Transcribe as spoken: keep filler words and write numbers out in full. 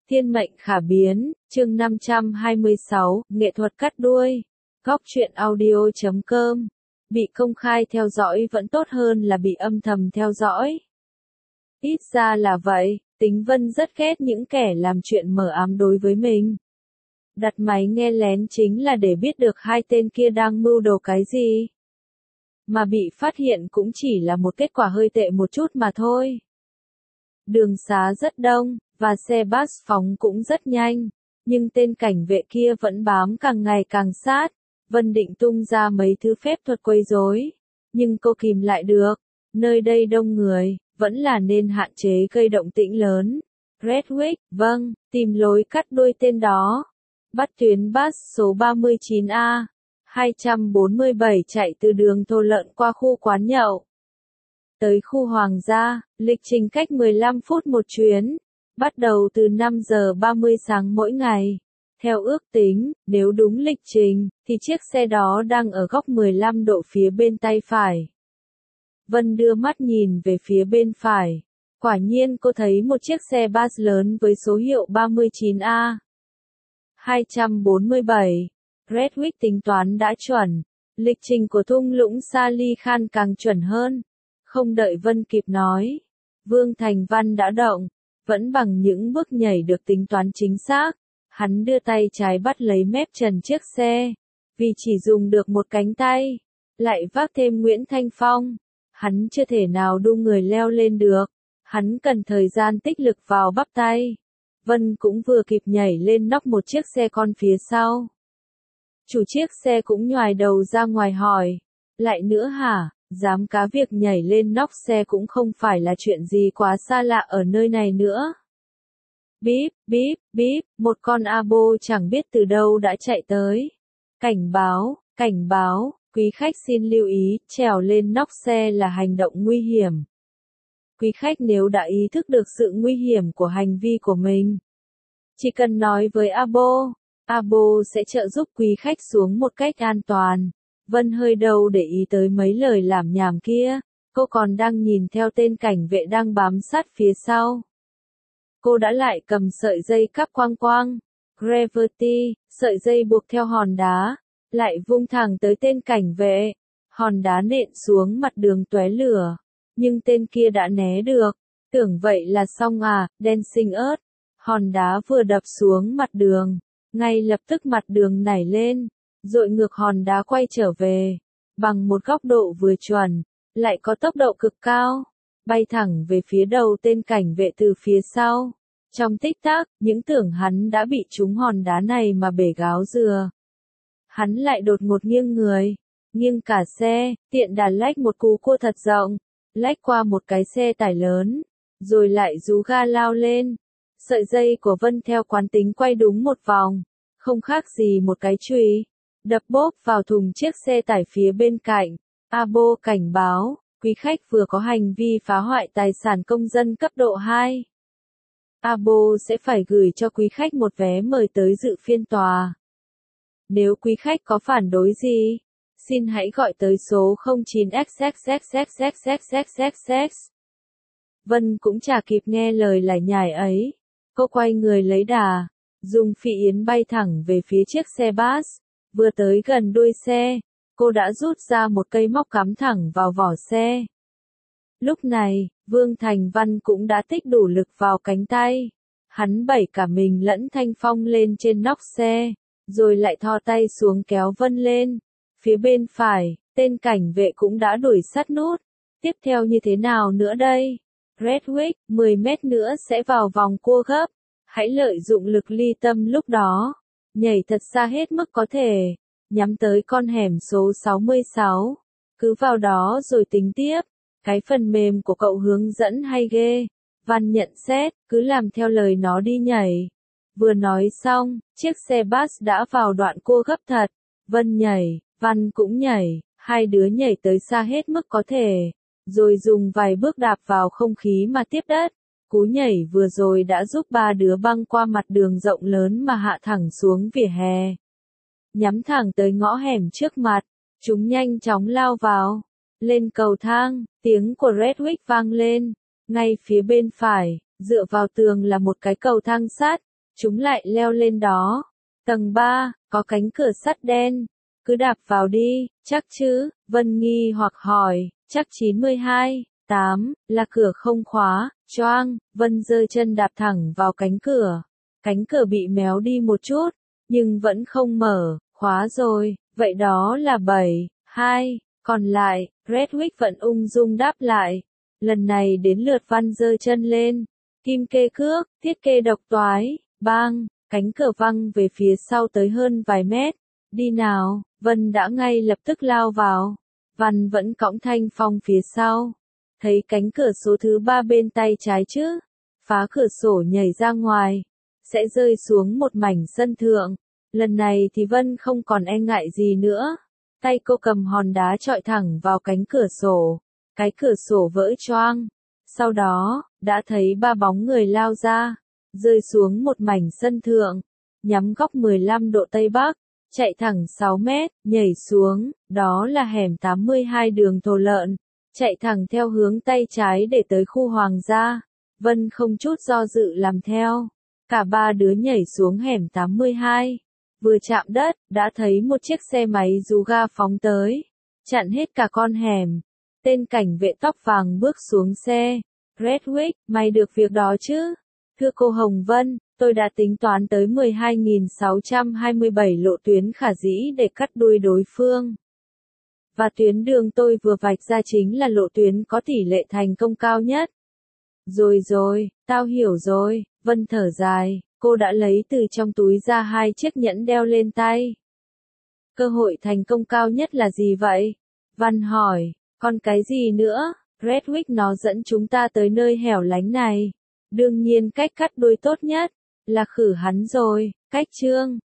Thiên mệnh khả biến, chương năm trăm hai mươi sáu, nghệ thuật cắt đuôi. Góc truyện audio chấm com. Bị công khai theo dõi vẫn tốt hơn là bị âm thầm theo dõi. Ít ra là vậy, Tính Vân rất ghét những kẻ làm chuyện mờ ám đối với mình. Đặt máy nghe lén chính là để biết được hai tên kia đang mưu đồ cái gì. Mà bị phát hiện cũng chỉ là một kết quả hơi tệ một chút mà thôi. Đường xá rất đông, và xe bus phóng cũng rất nhanh, nhưng tên cảnh vệ kia vẫn bám càng ngày càng sát. Vân định tung ra mấy thứ phép thuật quấy rối, nhưng cô kìm lại được. Nơi đây đông người, vẫn là nên hạn chế gây động tĩnh lớn. Redwick, vâng, tìm lối cắt đuôi tên đó. Bắt tuyến bus số ba mươi chín A, hai trăm bốn mươi bảy chạy từ đường Thô Lợn qua khu quán nhậu. Tới khu Hoàng gia, lịch trình cách mười lăm phút một chuyến, bắt đầu từ năm giờ ba mươi sáng mỗi ngày. Theo ước tính, nếu đúng lịch trình, thì chiếc xe đó đang ở góc mười lăm độ phía bên tay phải. Vân đưa mắt nhìn về phía bên phải. Quả nhiên cô thấy một chiếc xe bus lớn với số hiệu ba mươi chín A. hai trăm bốn mươi bảy. Redwick tính toán đã chuẩn. Lịch trình của thung lũng Sali Khan càng chuẩn hơn. Không đợi Vân kịp nói, Vương Thành Văn đã động. Vẫn bằng những bước nhảy được tính toán chính xác. Hắn đưa tay trái bắt lấy mép trần chiếc xe. Vì chỉ dùng được một cánh tay, lại vác thêm Nguyễn Thanh Phong. Hắn chưa thể nào đu người leo lên được. Hắn cần thời gian tích lực vào bắp tay. Vân cũng vừa kịp nhảy lên nóc một chiếc xe con phía sau. Chủ chiếc xe cũng nhoài đầu ra ngoài hỏi. Lại nữa hả? Dám cá việc nhảy lên nóc xe cũng không phải là chuyện gì quá xa lạ ở nơi này nữa. Bíp, bíp, bíp, một con abo chẳng biết từ đâu đã chạy tới. Cảnh báo, cảnh báo, quý khách xin lưu ý, trèo lên nóc xe là hành động nguy hiểm. Quý khách nếu đã ý thức được sự nguy hiểm của hành vi của mình, chỉ cần nói với abo, abo sẽ trợ giúp quý khách xuống một cách an toàn. Vân hơi đâu để ý tới mấy lời lảm nhảm kia, cô còn đang nhìn theo tên cảnh vệ đang bám sát phía sau. Cô đã lại cầm sợi dây cáp quang quang, Gravity, sợi dây buộc theo hòn đá, lại vung thẳng tới tên cảnh vệ. Hòn đá nện xuống mặt đường tóe lửa, nhưng tên kia đã né được. Tưởng vậy là xong à, Dancing Earth. Hòn đá vừa đập xuống mặt đường, ngay lập tức mặt đường nảy lên, dội ngược hòn đá quay trở về, bằng một góc độ vừa chuẩn, lại có tốc độ cực cao, bay thẳng về phía đầu tên cảnh vệ từ phía sau. Trong tích tắc, những tưởng hắn đã bị trúng hòn đá này mà bể gáo dừa. Hắn lại đột ngột nghiêng người, nghiêng cả xe, tiện đà lách một cú cua thật rộng, lách qua một cái xe tải lớn, rồi lại rú ga lao lên. Sợi dây của Vân theo quán tính quay đúng một vòng, không khác gì một cái chùy, đập bốp vào thùng chiếc xe tải phía bên cạnh. Abo cảnh báo, quý khách vừa có hành vi phá hoại tài sản công dân cấp độ hai. Abo sẽ phải gửi cho quý khách một vé mời tới dự phiên tòa. Nếu quý khách có phản đối gì, xin hãy gọi tới số không chín x x x x x x x x x. Vân cũng chả kịp nghe lời lải nhải ấy. Cô quay người lấy đà, dùng phi yến bay thẳng về phía chiếc xe bus. Vừa tới gần đuôi xe, cô đã rút ra một cây móc cắm thẳng vào vỏ xe. Lúc này, Vương Thành Văn cũng đã tích đủ lực vào cánh tay. Hắn đẩy cả mình lẫn Thanh Phong lên trên nóc xe, rồi lại thò tay xuống kéo Vân lên. Phía bên phải, tên cảnh vệ cũng đã đuổi sát nút. Tiếp theo như thế nào nữa đây? Redwick, mười mét nữa sẽ vào vòng cua gấp. Hãy lợi dụng lực ly tâm lúc đó. Nhảy thật xa hết mức có thể. Nhắm tới con hẻm số sáu mươi sáu. Cứ vào đó rồi tính tiếp. Cái phần mềm của cậu hướng dẫn hay ghê. Văn nhận xét, cứ làm theo lời nó đi nhảy. Vừa nói xong, chiếc xe bus đã vào đoạn cua gấp thật. Vân nhảy, Văn cũng nhảy, hai đứa nhảy tới xa hết mức có thể. Rồi dùng vài bước đạp vào không khí mà tiếp đất. Cú nhảy vừa rồi đã giúp ba đứa băng qua mặt đường rộng lớn mà hạ thẳng xuống vỉa hè. Nhắm thẳng tới ngõ hẻm trước mặt, chúng nhanh chóng lao vào. Lên cầu thang, tiếng của Redwick vang lên. Ngay phía bên phải, dựa vào tường là một cái cầu thang sắt. chúng lại leo lên đó. Tầng ba, có cánh cửa sắt đen. Cứ đạp vào đi, chắc chứ? Vân nghi hoặc hỏi. Chắc chín mươi hai, tám, là cửa không khóa. Choang, Vân giơ chân đạp thẳng vào cánh cửa. Cánh cửa bị méo đi một chút, nhưng vẫn không mở. Khóa rồi, vậy đó là bảy, hai. Còn lại, Redwick vẫn ung dung đáp lại. Lần này đến lượt Văn giơ chân lên. Kim kê cước, thiết kê độc toái, bang, cánh cửa văng về phía sau tới hơn vài mét. Đi nào, Vân đã ngay lập tức lao vào. Văn vẫn cõng Thanh Phong phía sau. Thấy cánh cửa số thứ ba bên tay trái chứ. Phá cửa sổ nhảy ra ngoài. Sẽ rơi xuống một mảnh sân thượng. Lần này thì Vân không còn e ngại gì nữa. Tay cô cầm hòn đá chọi thẳng vào cánh cửa sổ. Cái cửa sổ vỡ choang. Sau đó, đã thấy ba bóng người lao ra. Rơi xuống một mảnh sân thượng. Nhắm góc mười lăm độ Tây Bắc. Chạy thẳng sáu mét, nhảy xuống. Đó là hẻm tám mươi hai đường Thổ Lợn. Chạy thẳng theo hướng tay trái để tới khu Hoàng gia. Vân không chút do dự làm theo. Cả ba đứa nhảy xuống hẻm tám mươi hai. Vừa chạm đất, đã thấy một chiếc xe máy rú ga phóng tới. Chặn hết cả con hẻm. Tên cảnh vệ tóc vàng bước xuống xe. Redwick, mày được việc đó chứ? Thưa cô Hồng Vân, tôi đã tính toán tới mười hai nghìn sáu trăm hai mươi bảy lộ tuyến khả dĩ để cắt đuôi đối phương. Và tuyến đường tôi vừa vạch ra chính là lộ tuyến có tỷ lệ thành công cao nhất. Rồi rồi, tao hiểu rồi, Vân thở dài, cô đã lấy từ trong túi ra hai chiếc nhẫn đeo lên tay. Cơ hội thành công cao nhất là gì vậy? Văn hỏi, còn cái gì nữa? Redwick nó dẫn chúng ta tới nơi hẻo lánh này. Đương nhiên cách cắt đuôi tốt nhất là khử hắn rồi. Cách chương